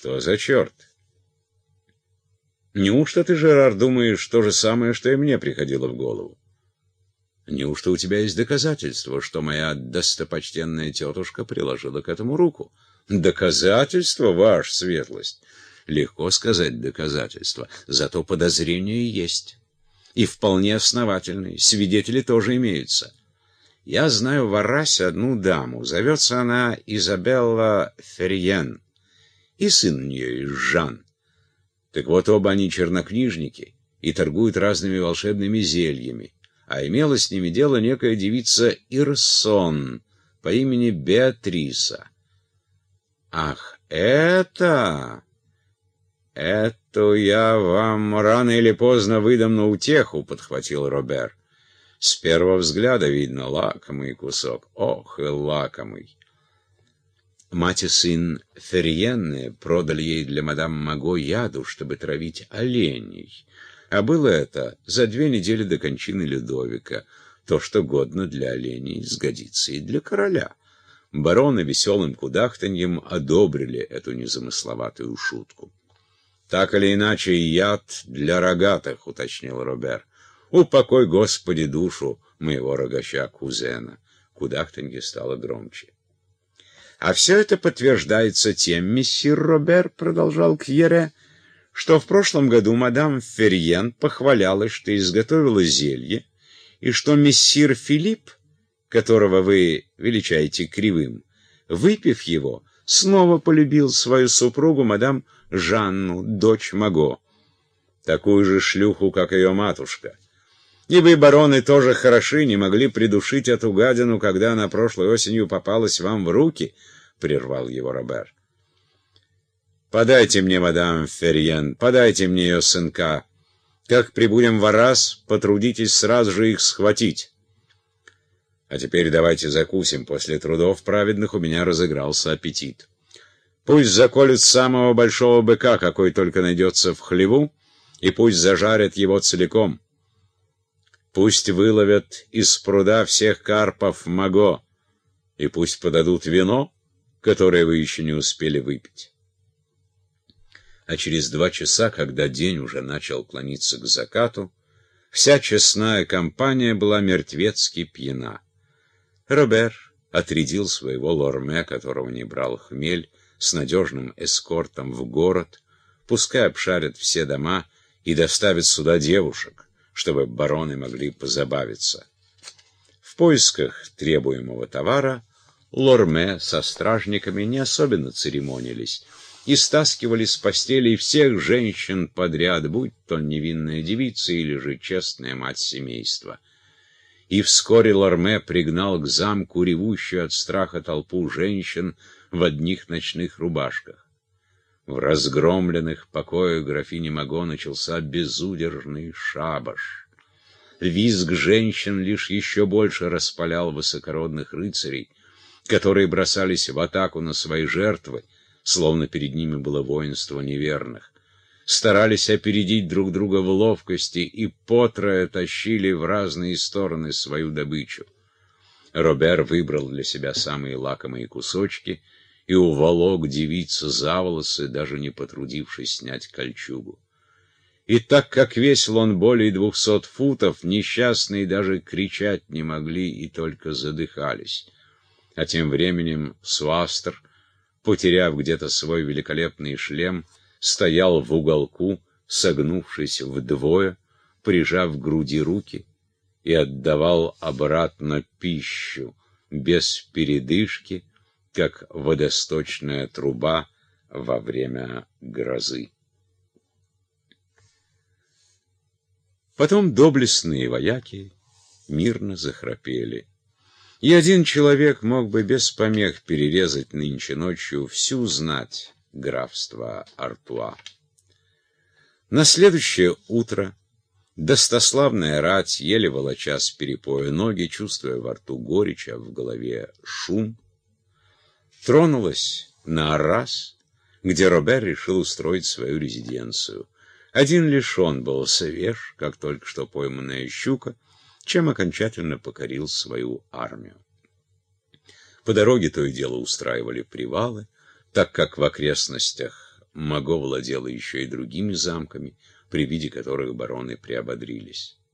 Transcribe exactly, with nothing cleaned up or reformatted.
Что за черт? Неужто ты, Жерар, думаешь то же самое, что и мне приходило в голову? Неужто у тебя есть доказательства, что моя достопочтенная тетушка приложила к этому руку? Доказательства, ваша светлость? Легко сказать доказательства, зато подозрения есть. И вполне основательные, свидетели тоже имеются. Я знаю в Аррасе одну даму, зовется она Изабелла Ферьен, и сын у нее есть Жан. Так вот, оба они чернокнижники и торгуют разными волшебными зельями. А имела с ними дело некая девица Ирсон по имени Беатриса. Ах, это... «Эту я вам рано или поздно выдам на утеху», — подхватил Робер. «С первого взгляда видно лакомый кусок. Ох, и лакомый!» Мать и сын Ферьенны продали ей для мадам Маго яду, чтобы травить оленей. А было это за две недели до кончины Людовика. То, что годно для оленей, сгодится и для короля. Бароны веселым кудахтаньем одобрили эту незамысловатую шутку. «Так или иначе, яд для рогатых», — уточнил Робер. «Упокой, Господи, душу моего рогача-кузена». Кудахтанье стало громче. «А все это подтверждается тем, мессир Робер, — продолжал Кьере, — что в прошлом году мадам Ферьен похвалялась, что изготовила зелье, и что мессир Филипп, которого вы величаете кривым, выпив его, снова полюбил свою супругу, мадам Жанну, дочь Маго, такую же шлюху, как ее матушка. И вы, бароны, тоже хороши, не могли придушить эту гадину, когда она прошлой осенью попалась вам в руки, — прервал его Робер. «Подайте мне, мадам Ферьен, подайте мне ее сынка. Как прибудем в Аррас, потрудитесь сразу же их схватить. А теперь давайте закусим, после трудов праведных у меня разыгрался аппетит. Пусть заколют самого большого быка, какой только найдется в хлеву, и пусть зажарят его целиком. Пусть выловят из пруда всех карпов Маго, и пусть подадут вино, которое вы еще не успели выпить». А через два часа, когда день уже начал клониться к закату, вся честная компания была мертвецки пьяна. Робер отрядил своего лорме, которого не брал хмель, с надежным эскортом в город, пускай обшарят все дома и доставят сюда девушек, чтобы бароны могли позабавиться. В поисках требуемого товара лорме со стражниками не особенно церемонились и стаскивали с постелей всех женщин подряд, будь то невинная девица или же честная мать семейства. И вскоре лорме пригнал к замку ревущую от страха толпу женщин в одних ночных рубашках. В разгромленных покоях графини Маго начался безудержный шабаш. Визг женщин лишь еще больше распалял высокородных рыцарей, которые бросались в атаку на свои жертвы, словно перед ними было воинство неверных, старались опередить друг друга в ловкости и потрое тащили в разные стороны свою добычу. Робер выбрал для себя самые лакомые кусочки и уволок девицу за волосы, даже не потрудившись снять кольчугу. И так как весил он более двухсот футов, несчастные даже кричать не могли и только задыхались. А тем временем Суастр, потеряв где-то свой великолепный шлем, стоял в уголку, согнувшись вдвое, прижав к груди руки, и отдавал обратно пищу, без передышки, как водосточная труба во время грозы. Потом доблестные вояки мирно захрапели. И один человек мог бы без помех перерезать нынче ночью всю знать графства Артуа. На следующее утро достославная рать, еле волоча с перепоя ноги, чувствуя во рту горечь, а в голове шум, тронулась на Аррас, где Робер решил устроить свою резиденцию. Один лишь он был свеж, как только что пойманная щука, чем окончательно покорил свою армию. По дороге то и дело устраивали привалы, так как в окрестностях Маго владела еще и другими замками, при виде которых бароны приободрились.